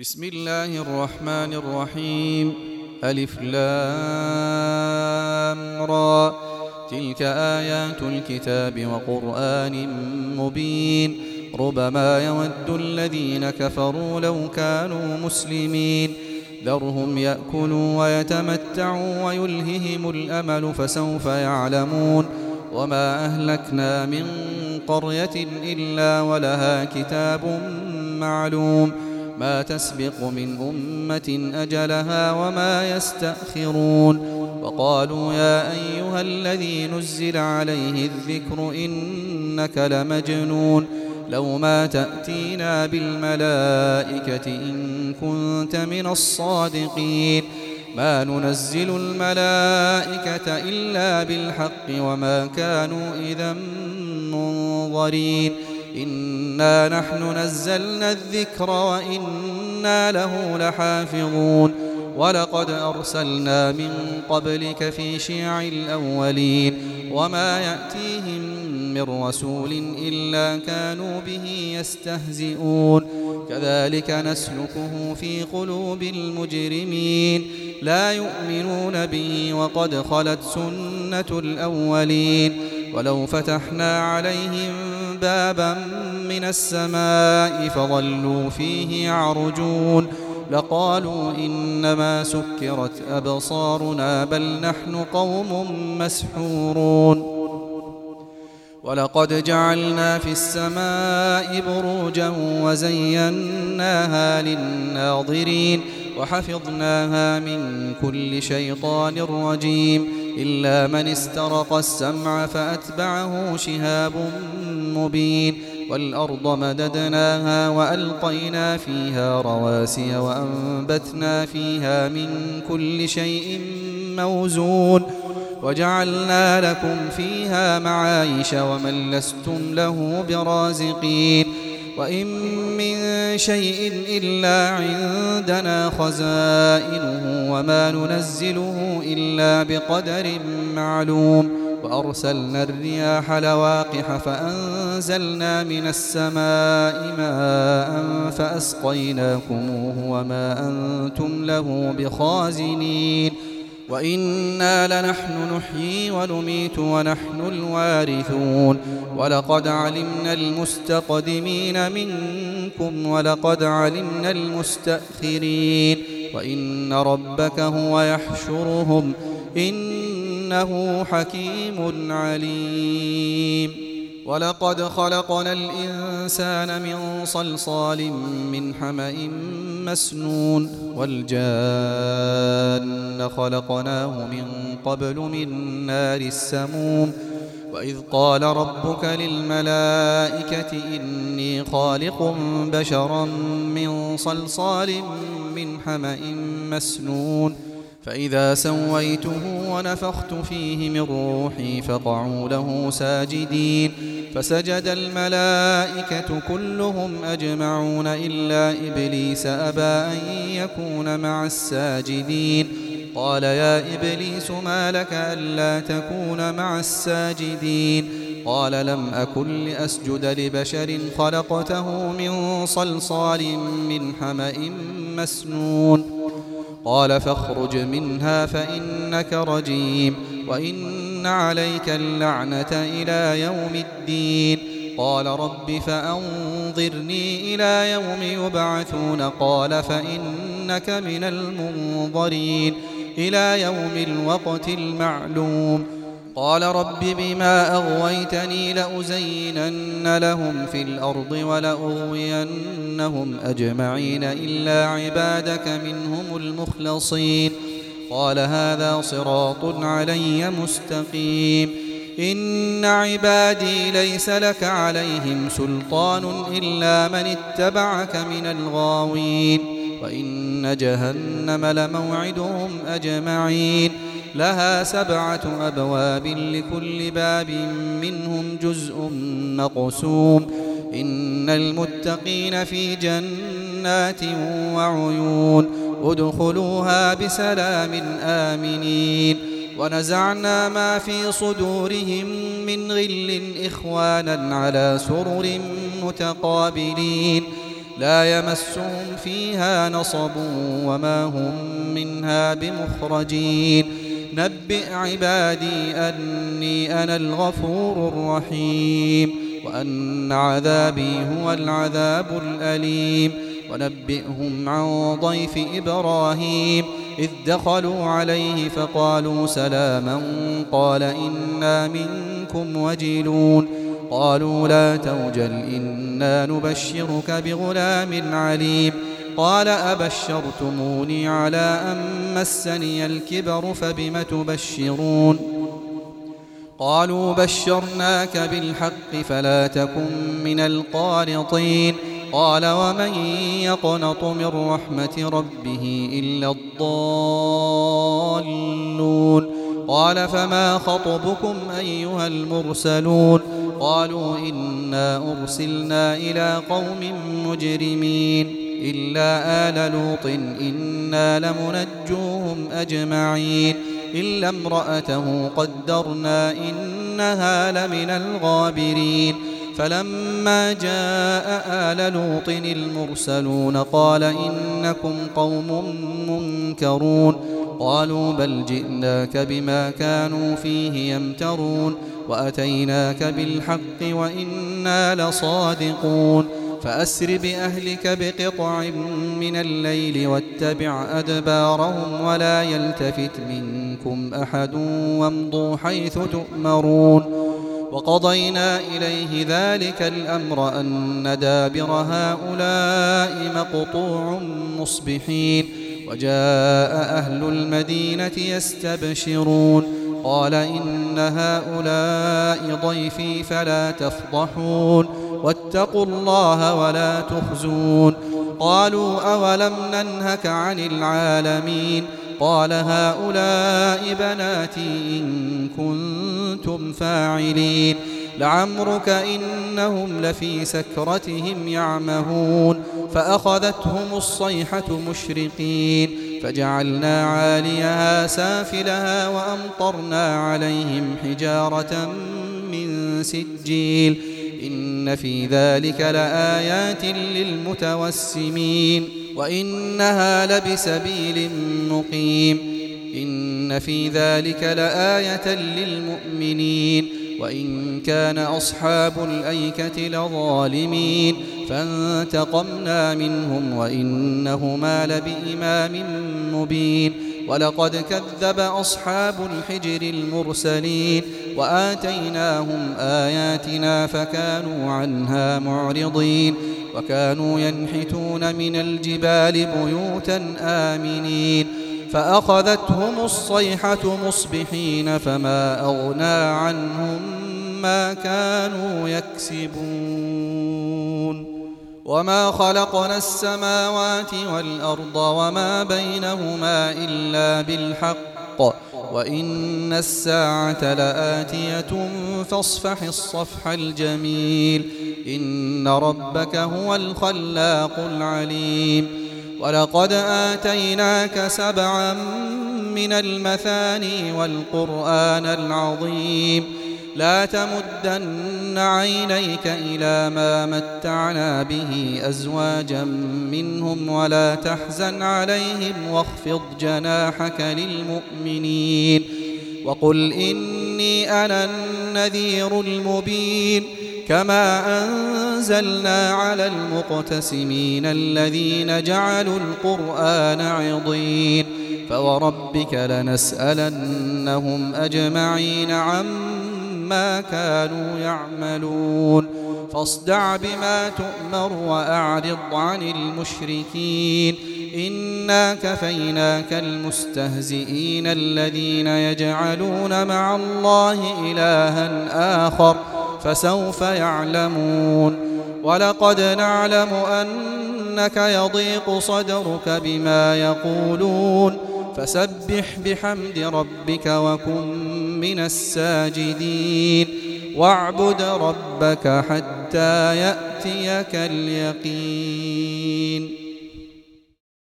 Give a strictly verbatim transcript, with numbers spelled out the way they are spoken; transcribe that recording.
بسم الله الرحمن الرحيم. ألف لام را، تلك آيات الكتاب وقرآن مبين. ربما يود الذين كفروا لو كانوا مسلمين. ذرهم يأكلوا ويتمتعوا ويلههم الأمل فسوف يعلمون. وما أهلكنا من قرية إلا ولها كتاب معلوم، ما تسبق من أمة أجلها وما يستأخرون. وقالوا يا أيها الذي نزل عليه الذكر إنك لمجنون، لو ما تأتينا بالملائكة إن كنت من الصادقين. ما ننزل الملائكة إلا بالحق وما كانوا إذا منظرين. إنا نحن نزلنا الذكر وإنا له لحافظون. ولقد أرسلنا من قبلك في شيع الأولين، وما يأتيهم من رسول إلا كانوا به يستهزئون. كذلك نسلكه في قلوب المجرمين، لا يؤمنون به وقد خلت سنة الأولين. ولو فتحنا عليهم بابا من السماء فظلوا فيه يعرجون لقالوا إنما سكرت أبصارنا بل نحن قوم مسحورون. ولقد جعلنا في السماء بروجا وزيناها للناظرين وحفظناها من كل شيطان رجيم، إلا من استرق السمع فأتبعه شهاب مبين. والأرض مددناها وألقينا فيها رواسي وأنبتنا فيها من كل شيء موزون، وجعلنا لكم فيها معايش ومن لستم له برازقين. وإن من شيء إلا عندنا خزائنه وما ننزله إلا بقدر معلوم. وأرسلنا الرياح لواقح فأنزلنا من السماء ماء فأسقيناكموه وما أنتم له بخازنين. وإنا لنحن نحيي ونميت ونحن الوارثون. ولقد علمنا المستقدمين منكم ولقد علمنا المستأخرين. وإن ربك هو يحشرهم إنه حكيم عليم. ولقد خلقنا الإنسان من صلصال من حمأ مسنون. والجان خلقناه من قبل من نار السموم. وإذ قال ربك للملائكة إني خالق بشرا من صلصال من حمأ مسنون، فإذا سويته ونفخت فيه من روحي فقعوا له ساجدين. فسجد الملائكة كلهم أجمعون إلا إبليس أبى أن يكون مع الساجدين. قال يا إبليس ما لك ألا تكون مع الساجدين؟ قال لم أكن لأسجد لبشر خلقته من صلصال من حمأ مسنون. قال فاخرج منها فإنك رجيم وإن عليك اللعنة إلى يوم الدين. قال رب فأنظرني إلى يوم يبعثون. قال فإنك من المنظرين إلى يوم الوقت المعلوم. قال رب بما أغويتني لأزينن لهم في الأرض ولأغوينهم أجمعين إلا عبادك منهم المخلصين. قال هذا صراط علي مستقيم. إن عبادي ليس لك عليهم سلطان إلا من اتبعك من الغاوين. وإن جهنم لموعدهم أجمعين، لها سبعة أبواب لكل باب منهم جزء مقسوم. إن المتقين في جنات وعيون ادخلوها بسلام آمنين. ونزعنا ما في صدورهم من غل إخوانا على سرر متقابلين. لا يمسهم فيها نصب وما هم منها بمخرجين نبئ عبادي أني أنا الغفور الرحيم وأن عذابي هو العذاب الأليم ونبئهم عن ضيف إبراهيم إذ دخلوا عليه فقالوا سلاما قال إنا منكم وجلون قالوا لا توجل إنا نبشرك بغلام عليم قال أبشرتموني على أن مسني الكبر فبم تبشرون قالوا بشرناك بالحق فلا تكن من القانطين قال ومن يقنط من رحمة ربه إلا الضالون قال فما خطبكم أيها المرسلون قالوا إنا أرسلنا إلى قوم مجرمين إلا آل لوط إنا لمنجوهم أجمعين إلا امرأته قدرنا إنها لمن الغابرين فلما جاء آل لوط المرسلون قال إنكم قوم منكرون قالوا بل جئناك بما كانوا فيه يمترون وأتيناك بالحق وإنا لصادقون فأسر بأهلك بقطع من الليل واتبع أدبارهم ولا يلتفت منكم أحد وامضوا حيث تؤمرون وقضينا إليه ذلك الأمر أن دابر هؤلاء مقطوع مصبحين وجاء أهل المدينة يستبشرون قال إن هؤلاء ضيفي فلا تفضحون واتقوا الله ولا تخزون قالوا أولم ننهك عن العالمين قال هؤلاء بناتي إن كنتم فاعلين لعمرك إنهم لفي سكرتهم يعمهون فأخذتهم الصيحة مشرقين فجعلنا عاليها سافلها وأمطرنا عليهم حجارة من سجيل إن في ذلك لآيات للمتوسمين وإنها لبسبيل مقيم إن في ذلك لآية للمؤمنين وإن كان أصحاب الأيكة لظالمين فانتقمنا منهم وإنهما لبإمام مبين ولقد كذب أصحاب الحجر المرسلين وآتيناهم آياتنا فكانوا عنها معرضين وكانوا ينحتون من الجبال بيوتا آمنين فأخذتهم الصيحة مصبحين فما أغنى عنهم ما كانوا يكسبون وما خلقنا السماوات والأرض وما بينهما إلا بالحق وإن الساعة لآتية فاصفح الصفح الجميل إن ربك هو الخلاق العليم ولقد آتيناك سبعا من المثاني والقرآن العظيم لا تمدن عينيك إلى ما متعنا به أزواجا منهم ولا تحزن عليهم واخفض جناحك للمؤمنين وقل إني أنا النذير المبين كما أنزلنا على المقتسمين الذين جعلوا القرآن عضين فوربك لنسألنهم أجمعين عما كانوا يعملون فاصدع بما تؤمر وأعرض عن المشركين إنا كفيناك المستهزئين الذين يجعلون مع الله إلها آخر فسوف يعلمون ولقد نعلم أنك يضيق صدرك بما يقولون فسبح بحمد ربك وكن من الساجدين واعبد ربك حتى يأتيك اليقين.